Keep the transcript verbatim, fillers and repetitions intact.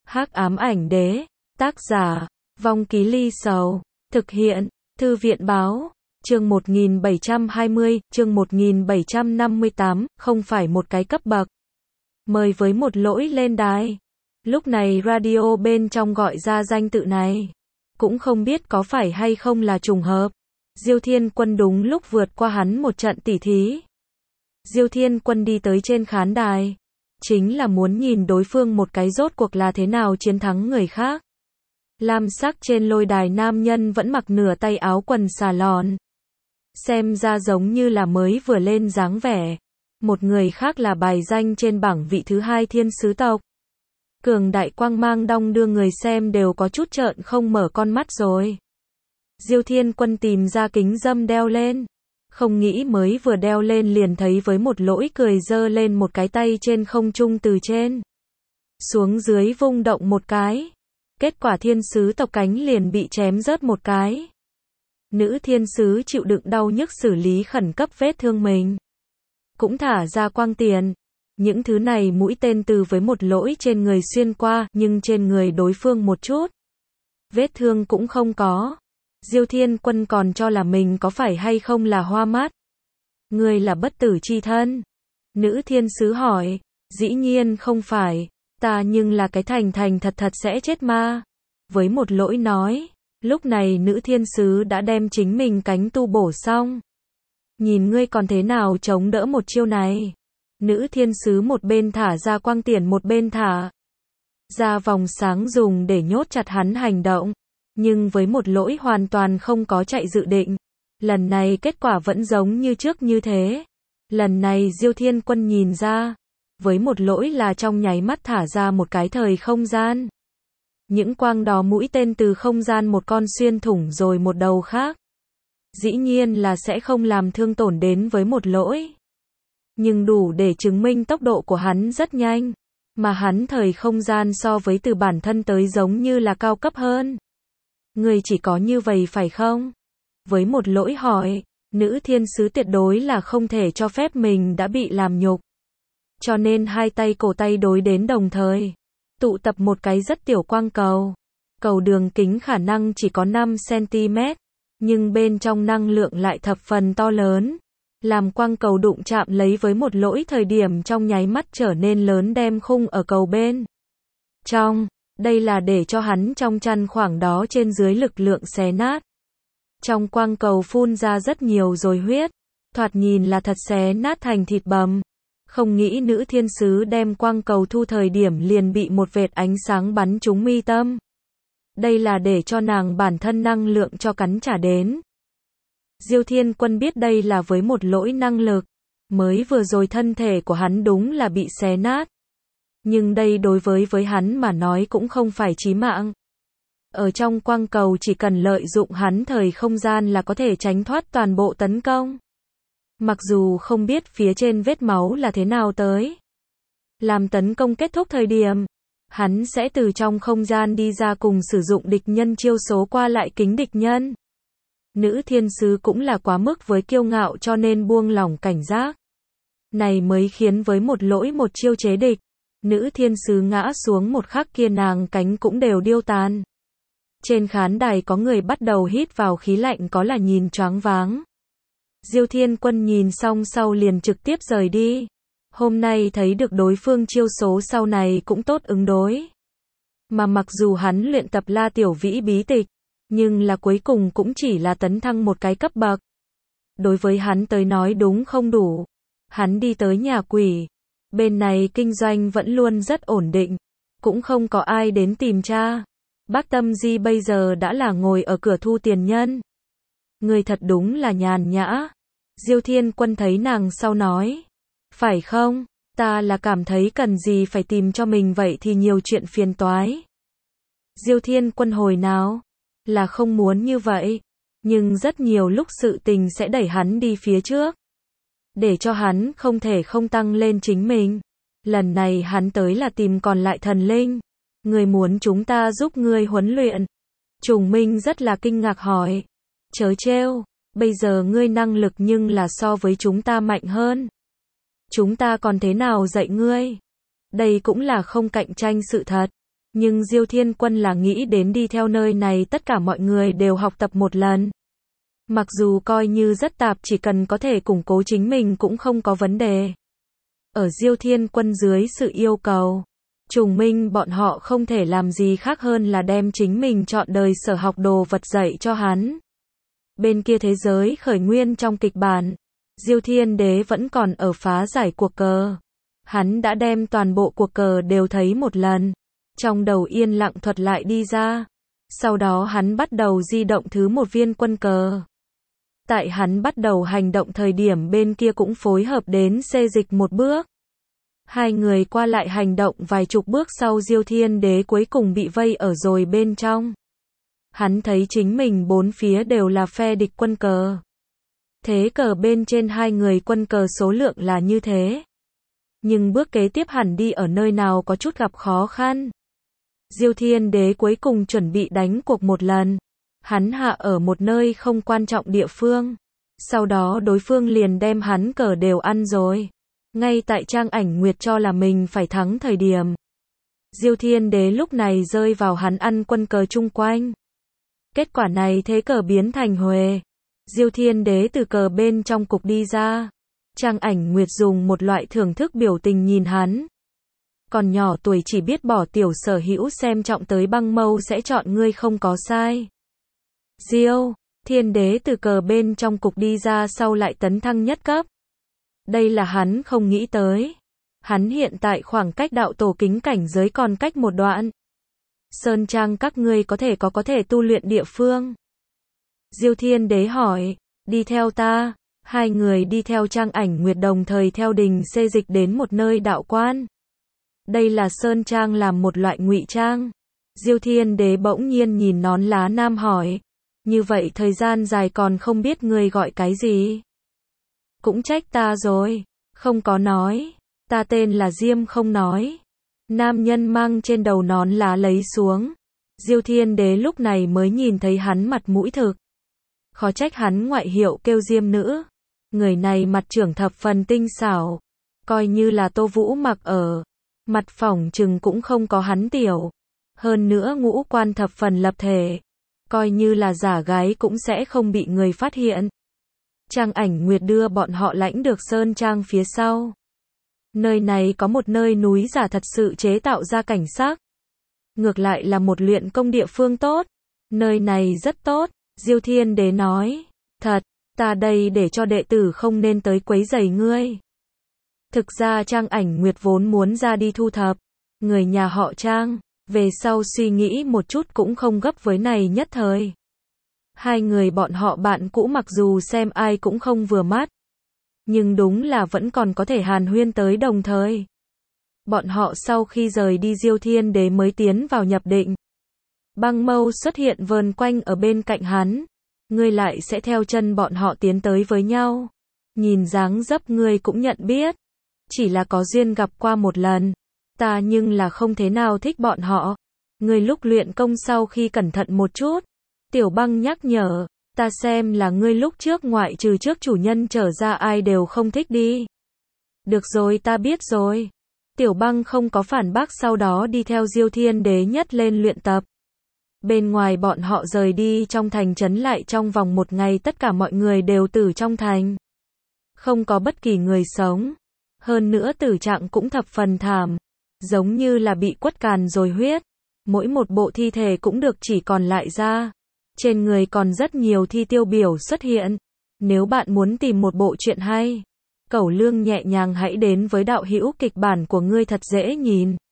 Hắc ám ảnh đế, tác giả, Vong Ký Ly Sầu, thực hiện, Thư viện báo, chương một nghìn bảy trăm hai mươi, chương một nghìn bảy trăm năm mươi tám, không phải một cái cấp bậc. Mời với một lỗi lên đài. Lúc này radio bên trong gọi ra danh tự này. Cũng không biết có phải hay không là trùng hợp. Diêu Thiên Quân đúng lúc vượt qua hắn một trận tỉ thí. Diêu Thiên Quân đi tới trên khán đài. Chính là muốn nhìn đối phương một cái rốt cuộc là thế nào chiến thắng người khác. Lam sắc trên lôi đài nam nhân vẫn mặc nửa tay áo quần xà lòn. Xem ra giống như là mới vừa lên dáng vẻ. Một người khác là bài danh trên bảng vị thứ hai thiên sứ tộc. Cường đại quang mang đong đưa người xem đều có chút trợn không mở con mắt rồi. Diêu Thiên Quân tìm ra kính dâm đeo lên. Không nghĩ mới vừa đeo lên liền thấy với một lỗi cười giơ lên một cái tay trên không trung từ trên xuống dưới vung động một cái. Kết quả thiên sứ tộc cánh liền bị chém rớt một cái. Nữ thiên sứ chịu đựng đau nhức xử lý khẩn cấp vết thương mình. Cũng thả ra quang tiền. Những thứ này mũi tên từ với một lỗi trên người xuyên qua, nhưng trên người đối phương một chút vết thương cũng không có. Diêu Thiên Quân còn cho là mình có phải hay không là hoa mắt. Ngươi là bất tử chi thân. Nữ thiên sứ hỏi. Dĩ nhiên không phải. Ta nhưng là cái thành thành thật thật sẽ chết ma. Với một lỗi nói. Lúc này nữ thiên sứ đã đem chính mình cánh tu bổ xong. Nhìn ngươi còn thế nào chống đỡ một chiêu này. Nữ thiên sứ một bên thả ra quang tiền một bên thả ra vòng sáng dùng để nhốt chặt hắn hành động. Nhưng với một lỗi hoàn toàn không có chạy dự định. Lần này kết quả vẫn giống như trước như thế. Lần này Diêu Thiên Quân nhìn ra. Với một lỗi là trong nháy mắt thả ra một cái thời không gian. Những quang đó mũi tên từ không gian một con xuyên thủng rồi một đầu khác. Dĩ nhiên là sẽ không làm thương tổn đến với một lỗi. Nhưng đủ để chứng minh tốc độ của hắn rất nhanh. Mà hắn thời không gian so với từ bản thân tới giống như là cao cấp hơn. Người chỉ có như vậy phải không? Với một lỗi hỏi, nữ thiên sứ tuyệt đối là không thể cho phép mình đã bị làm nhục. Cho nên hai tay cổ tay đối đến đồng thời. Tụ tập một cái rất tiểu quang cầu. Cầu đường kính khả năng chỉ có năm xăng-ti-mét. Nhưng bên trong năng lượng lại thập phần to lớn. Làm quang cầu đụng chạm lấy với một lỗi thời điểm trong nháy mắt trở nên lớn đem khung ở cầu bên trong. Đây là để cho hắn trong chăn khoảng đó trên dưới lực lượng xé nát. Trong quang cầu phun ra rất nhiều rồi huyết. Thoạt nhìn là thật xé nát thành thịt bầm. Không nghĩ nữ thiên sứ đem quang cầu thu thời điểm liền bị một vệt ánh sáng bắn trúng mi tâm. Đây là để cho nàng bản thân năng lượng cho cắn trả đến. Diêu Thiên Quân biết đây là với một lỗi năng lực. Mới vừa rồi thân thể của hắn đúng là bị xé nát. Nhưng đây đối với với hắn mà nói cũng không phải chí mạng. Ở trong quang cầu chỉ cần lợi dụng hắn thời không gian là có thể tránh thoát toàn bộ tấn công. Mặc dù không biết phía trên vết máu là thế nào tới. Làm tấn công kết thúc thời điểm, hắn sẽ từ trong không gian đi ra cùng sử dụng địch nhân chiêu số qua lại kính địch nhân. Nữ thiên sứ cũng là quá mức với kiêu ngạo cho nên buông lỏng cảnh giác. Này mới khiến với một lỗi một chiêu chế địch. Nữ thiên sứ ngã xuống một khắc kia nàng cánh cũng đều điêu tàn. Trên khán đài có người bắt đầu hít vào khí lạnh có là nhìn choáng váng. Diêu Thiên Quân nhìn xong sau liền trực tiếp rời đi. Hôm nay thấy được đối phương chiêu số sau này cũng tốt ứng đối. Mà mặc dù hắn luyện tập La Tiểu Vĩ bí tịch, nhưng là cuối cùng cũng chỉ là tấn thăng một cái cấp bậc. Đối với hắn tới nói đúng không đủ. Hắn đi tới nhà quỷ. Bên này kinh doanh vẫn luôn rất ổn định. Cũng không có ai đến tìm cha. Bác Tâm Di bây giờ đã là ngồi ở cửa thu tiền nhân. Người thật đúng là nhàn nhã. Diêu Thiên Quân thấy nàng sau nói. Phải không? Ta là cảm thấy cần gì phải tìm cho mình vậy thì nhiều chuyện phiền toái. Diêu Thiên Quân hồi nào? Là không muốn như vậy. Nhưng rất nhiều lúc sự tình sẽ đẩy hắn đi phía trước. Để cho hắn không thể không tăng lên chính mình. Lần này hắn tới là tìm còn lại thần linh. Người muốn chúng ta giúp ngươi huấn luyện. Trùng Minh rất là kinh ngạc hỏi. Chớ trêu, bây giờ ngươi năng lực nhưng là so với chúng ta mạnh hơn. Chúng ta còn thế nào dạy ngươi? Đây cũng là không cạnh tranh sự thật. Nhưng Diêu Thiên Quân là nghĩ đến đi theo nơi này tất cả mọi người đều học tập một lần. Mặc dù coi như rất tạp, chỉ cần có thể củng cố chính mình cũng không có vấn đề. Ở Diêu Thiên Quân dưới sự yêu cầu, Trùng Minh bọn họ không thể làm gì khác hơn là đem chính mình chọn đời sở học đồ vật dạy cho hắn. Bên kia thế giới khởi nguyên trong kịch bản, Diêu Thiên Đế vẫn còn ở phá giải cuộc cờ. Hắn đã đem toàn bộ cuộc cờ đều thấy một lần, trong đầu yên lặng thuật lại đi ra. Sau đó hắn bắt đầu di động thứ một viên quân cờ. Tại hắn bắt đầu hành động thời điểm bên kia cũng phối hợp đến xê dịch một bước. Hai người qua lại hành động vài chục bước sau Diêu Thiên Đế cuối cùng bị vây ở rồi bên trong. Hắn thấy chính mình bốn phía đều là phe địch quân cờ. Thế cờ bên trên hai người quân cờ số lượng là như thế. Nhưng bước kế tiếp hẳn đi ở nơi nào có chút gặp khó khăn. Diêu Thiên Đế cuối cùng chuẩn bị đánh cuộc một lần. Hắn hạ ở một nơi không quan trọng địa phương. Sau đó đối phương liền đem hắn cờ đều ăn rồi. Ngay tại Trang Ảnh Nguyệt cho là mình phải thắng thời điểm, Diêu Thiên Đế lúc này rơi vào hắn ăn quân cờ chung quanh. Kết quả này thế cờ biến thành huề. Diêu Thiên Đế từ cờ bên trong cục đi ra. Trang Ảnh Nguyệt dùng một loại thưởng thức biểu tình nhìn hắn. Còn nhỏ tuổi chỉ biết bỏ tiểu sở hữu xem trọng tới băng mâu sẽ chọn ngươi không có sai. Diêu Thiên Đế từ cờ bên trong cục đi ra sau lại tấn thăng nhất cấp. Đây là hắn không nghĩ tới. Hắn hiện tại khoảng cách đạo tổ kính cảnh giới còn cách một đoạn. Sơn Trang các ngươi có thể có có thể tu luyện địa phương. Diêu Thiên Đế hỏi, đi theo ta. Hai người đi theo Trang Ảnh Nguyệt đồng thời theo đình xê dịch đến một nơi đạo quan. Đây là Sơn Trang làm một loại ngụy trang. Diêu Thiên Đế bỗng nhiên nhìn nón lá nam hỏi, như vậy thời gian dài còn không biết ngươi gọi cái gì? Cũng trách ta rồi, không có nói, ta tên là Diêm không nói. Nam nhân mang trên đầu nón lá lấy xuống. Diêu Thiên Đế lúc này mới nhìn thấy hắn mặt mũi thực. Khó trách hắn ngoại hiệu kêu Diêm nữ. Người này mặt trưởng thập phần tinh xảo. Coi như là Tô Vũ mặc ở. Mặt phỏng chừng cũng không có hắn tiểu. Hơn nữa ngũ quan thập phần lập thể. Coi như là giả gái cũng sẽ không bị người phát hiện. Trang Ảnh Nguyệt đưa bọn họ lãnh được Sơn Trang phía sau. Nơi này có một nơi núi giả thật sự chế tạo ra cảnh sắc. Ngược lại là một luyện công địa phương tốt. Nơi này rất tốt, Diêu Thiên Đế nói. Thật, ta đây để cho đệ tử không nên tới quấy rầy ngươi. Thực ra Trang Ảnh Nguyệt vốn muốn ra đi thu thập người nhà họ Trang. Về sau suy nghĩ một chút cũng không gấp với này nhất thời. Hai người bọn họ bạn cũ mặc dù xem ai cũng không vừa mắt. Nhưng đúng là vẫn còn có thể hàn huyên tới đồng thời. Bọn họ sau khi rời đi Diêu Thiên Đế mới tiến vào nhập định. Băng mâu xuất hiện vờn quanh ở bên cạnh hắn. Ngươi lại sẽ theo chân bọn họ tiến tới với nhau. Nhìn dáng dấp ngươi cũng nhận biết. Chỉ là có duyên gặp qua một lần. Ta nhưng là không thế nào thích bọn họ. Ngươi lúc luyện công sau khi cẩn thận một chút. Tiểu Băng nhắc nhở. Ta xem là ngươi lúc trước ngoại trừ trước chủ nhân trở ra ai đều không thích đi. Được rồi, ta biết rồi. Tiểu Băng không có phản bác, sau đó đi theo Diêu Thiên Đế nhất lên luyện tập. Bên ngoài bọn họ rời đi trong thành trấn, lại trong vòng một ngày tất cả mọi người đều tử trong thành. Không có bất kỳ người sống. Hơn nữa tử trạng cũng thập phần thảm. Giống như là bị quất càn rồi huyết. Mỗi một bộ thi thể cũng được chỉ còn lại da. Trên người còn rất nhiều thi tiêu biểu xuất hiện. Nếu bạn muốn tìm một bộ truyện hay, Cẩu Lương nhẹ nhàng hãy đến với đạo hữu kịch bản của ngươi thật dễ nhìn.